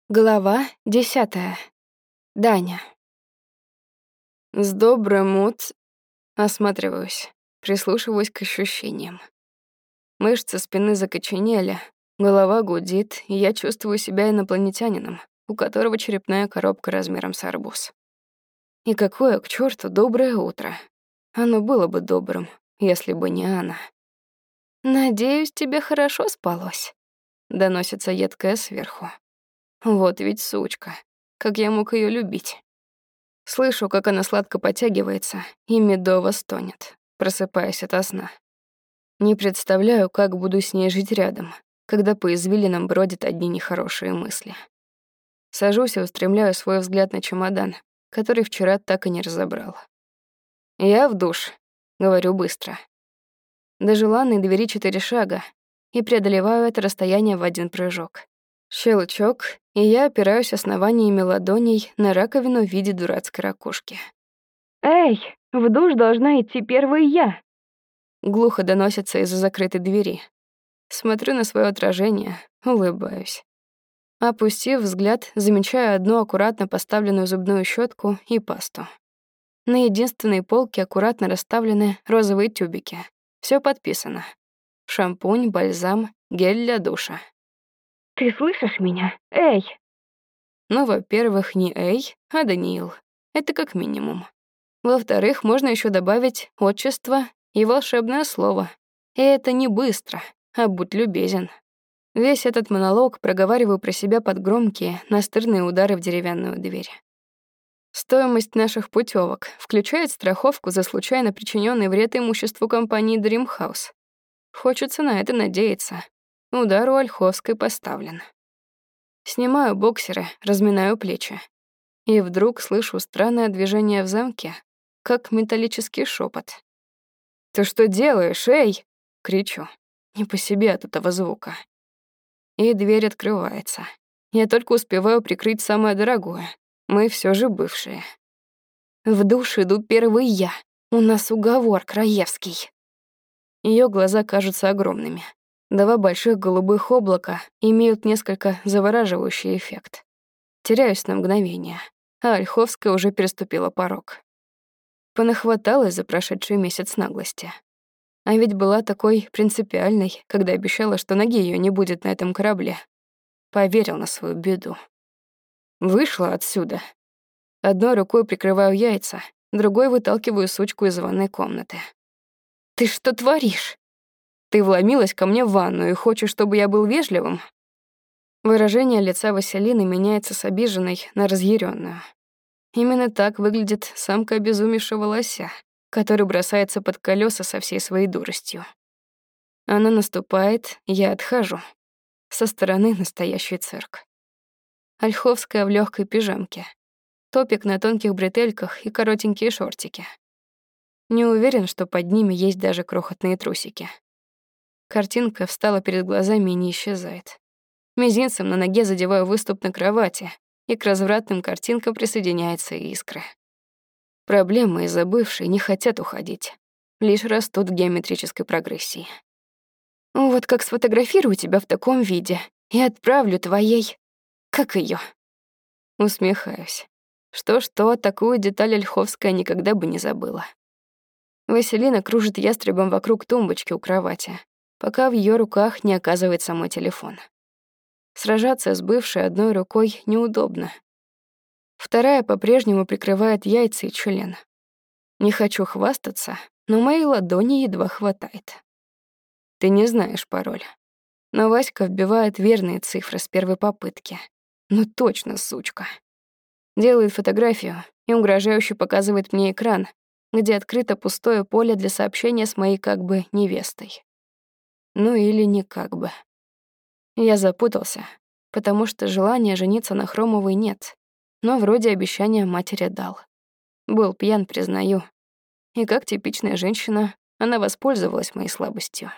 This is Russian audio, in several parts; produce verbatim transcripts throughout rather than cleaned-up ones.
Глава десятая. Даня. С добрым ут... Осматриваюсь, прислушиваюсь к ощущениям. Мышцы спины закоченели, голова гудит, и я чувствую себя инопланетянином, у которого черепная коробка размером с арбуз. И какое, к черту, доброе утро. Оно было бы добрым, если бы не она. «Надеюсь, тебе хорошо спалось?» — доносится едкая сверху. Вот ведь сучка. Как я мог ее любить? Слышу, как она сладко потягивается и медово стонет, просыпаясь ото сна. Не представляю, как буду с ней жить рядом, когда по извилинам бродят одни нехорошие мысли. Сажусь и устремляю свой взгляд на чемодан, который вчера так и не разобрал. «Я в душ», — говорю быстро. До желанной двери четыре шага и преодолеваю это расстояние в один прыжок. Щелчок, и я опираюсь основаниями ладоней на раковину в виде дурацкой ракушки. «Эй, в душ должна идти первой я!» Глухо доносится из-за закрытой двери. Смотрю на свое отражение, улыбаюсь. Опустив взгляд, замечаю одну аккуратно поставленную зубную щетку и пасту. На единственной полке аккуратно расставлены розовые тюбики. Все подписано. Шампунь, бальзам, гель для душа. «Ты слышишь меня? Эй!» Ну, во-первых, не Эй, а Даниил. Это как минимум. Во-вторых, можно еще добавить отчество и волшебное слово. И это не быстро, а будь любезен. Весь этот монолог проговариваю про себя под громкие, настырные удары в деревянную дверь. Стоимость наших путевок включает страховку за случайно причиненный вред имуществу компании Dream House. Хочется на это надеяться. Удар у Ольховской поставлен. Снимаю боксеры, разминаю плечи. И вдруг слышу странное движение в замке, как металлический шепот. «Ты что делаешь, эй?» — кричу. Не по себе от этого звука. И дверь открывается. Я только успеваю прикрыть самое дорогое. Мы все же бывшие. В душ иду первый я. У нас уговор краевский. Ее глаза кажутся огромными. Два больших голубых облака имеют несколько завораживающий эффект. Теряюсь на мгновение, а Ольховская уже переступила порог. Понахваталась за прошедший месяц наглости. А ведь была такой принципиальной, когда обещала, что ноги ее не будет на этом корабле. Поверил на свою беду. Вышла отсюда. Одной рукой прикрываю яйца, другой выталкиваю сучку из ванной комнаты. «Ты что творишь? Ты вломилась ко мне в ванную и хочешь, чтобы я был вежливым?» Выражение лица Василины меняется с обиженной на разъяренную. Именно так выглядит самка обезумевшего лося, который бросается под колеса со всей своей дуростью. Она наступает, я отхожу. Со стороны настоящий цирк. Ольховская в легкой пижамке. Топик на тонких бретельках и коротенькие шортики. Не уверен, что под ними есть даже крохотные трусики. Картинка встала перед глазами и не исчезает. Мизинцем на ноге задеваю выступ на кровати, и к развратным картинкам присоединяются искры. Проблемы из-за бывшей не хотят уходить, лишь растут в геометрической прогрессии. Вот как сфотографирую тебя в таком виде и отправлю твоей... Как её? Усмехаюсь. Что-что, такую деталь Ольховская никогда бы не забыла. Василина кружит ястребом вокруг тумбочки у кровати, пока в её руках не оказывается мой телефон. Сражаться с бывшей одной рукой неудобно. Вторая по-прежнему прикрывает яйца и член. Не хочу хвастаться, но моей ладони едва хватает. Ты не знаешь пароль. Но Васька вбивает верные цифры с первой попытки. Ну точно, сучка. Делает фотографию и угрожающе показывает мне экран, где открыто пустое поле для сообщения с моей как бы невестой. Ну или не как бы. Я запутался, потому что желания жениться на Хромовой нет, но вроде обещания матери дал. Был пьян, признаю. И как типичная женщина, она воспользовалась моей слабостью.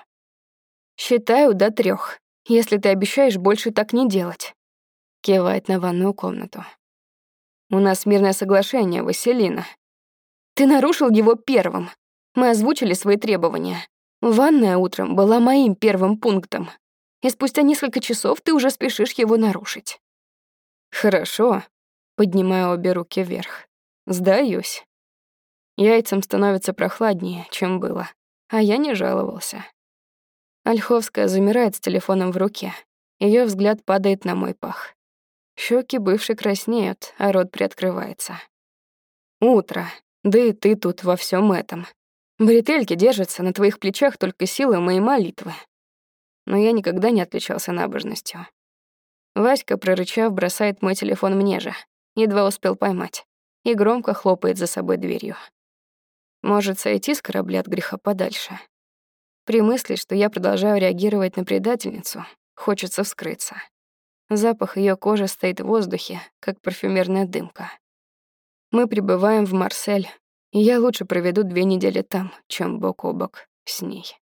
«Считаю до трёх, если ты обещаешь больше так не делать», — кивает на ванную комнату. «У нас мирное соглашение, Василина. Ты нарушил его первым. Мы озвучили свои требования. Ванная утром была моим первым пунктом. И спустя несколько часов ты уже спешишь его нарушить». Хорошо. Поднимаю обе руки вверх. Сдаюсь. Яйцам становится прохладнее, чем было, а я не жаловался. Ольховская замирает с телефоном в руке. Её взгляд падает на мой пах. Щеки бывшей краснеют, а рот приоткрывается. Утро. Да и ты тут во всем этом. Бретельки держатся на твоих плечах только силой моей молитвы. Но я никогда не отличался набожностью. Васька, прорычав, бросает мой телефон мне же. Едва успел поймать. И громко хлопает за собой дверью. Может, сойти с корабля от греха подальше. При мысли, что я продолжаю реагировать на предательницу, хочется вскрыться. Запах её кожи стоит в воздухе, как парфюмерная дымка. Мы прибываем в Марсель, и я лучше проведу две недели там, чем бок о бок с ней.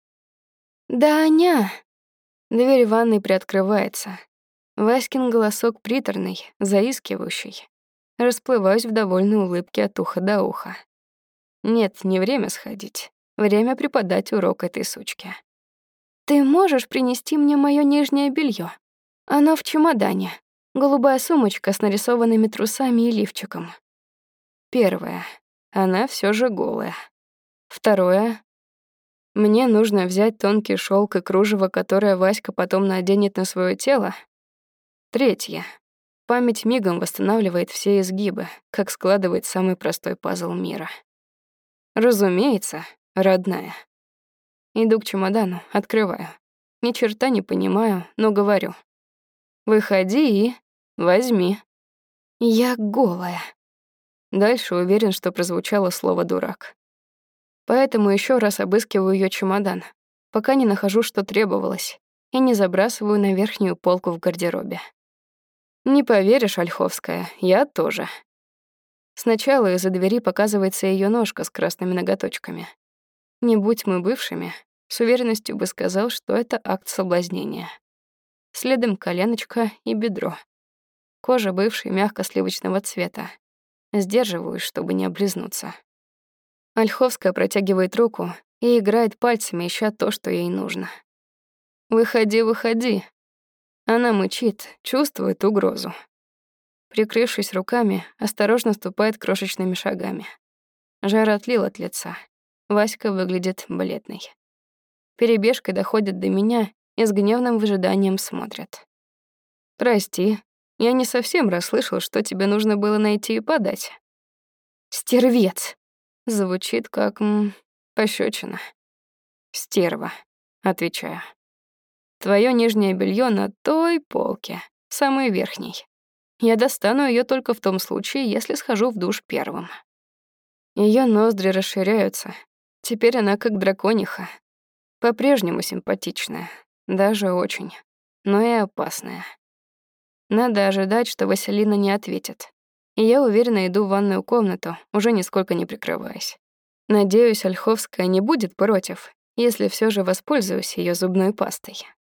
«Даня!» Дверь ванной приоткрывается. Васькин голосок приторный, заискивающий. Расплываюсь в довольной улыбке от уха до уха. Нет, не время сходить. Время преподать урок этой сучке. «Ты можешь принести мне моё нижнее бельё? Оно в чемодане. Голубая сумочка с нарисованными трусами и лифчиком». Первое. Она всё же голая. Второе. Мне нужно взять тонкий шёлк и кружево, которое Васька потом наденет на своё тело. Третье. Память мигом восстанавливает все изгибы, как складывает самый простой пазл мира. Разумеется, родная. Иду к чемодану, открываю. Ни черта не понимаю, но говорю. Выходи и возьми. Я голая. Дальше уверен, что прозвучало слово «дурак». Поэтому еще раз обыскиваю ее чемодан, пока не нахожу, что требовалось, и не забрасываю на верхнюю полку в гардеробе. Не поверишь, Ольховская, я тоже. Сначала из-за двери показывается ее ножка с красными ноготочками. Не будь мы бывшими, с уверенностью бы сказал, что это акт соблазнения. Следом коленочка и бедро. Кожа бывшей мягко-сливочного цвета. Сдерживаюсь, чтобы не облизнуться. Ольховская протягивает руку и играет пальцами, ища то, что ей нужно. «Выходи, выходи». Она мычит, чувствует угрозу. Прикрывшись руками, осторожно ступает крошечными шагами. Жар отлил от лица. Васька выглядит бледной. Перебежкой доходит до меня и с гневным выжиданием смотрит. «Прости, я не совсем расслышал, что тебе нужно было найти и подать». «Стервец!» Звучит как м, пощёчина. «Стерва», — отвечаю. «Твоё нижнее бельё на той полке, самой верхней. Я достану её только в том случае, если схожу в душ первым». Её ноздри расширяются. Теперь она как дракониха. По-прежнему симпатичная, даже очень, но и опасная. Надо ожидать, что Василина не ответит. И я уверенно иду в ванную комнату, уже нисколько не прикрываясь. Надеюсь, Ольховская не будет против, если всё же воспользуюсь её зубной пастой.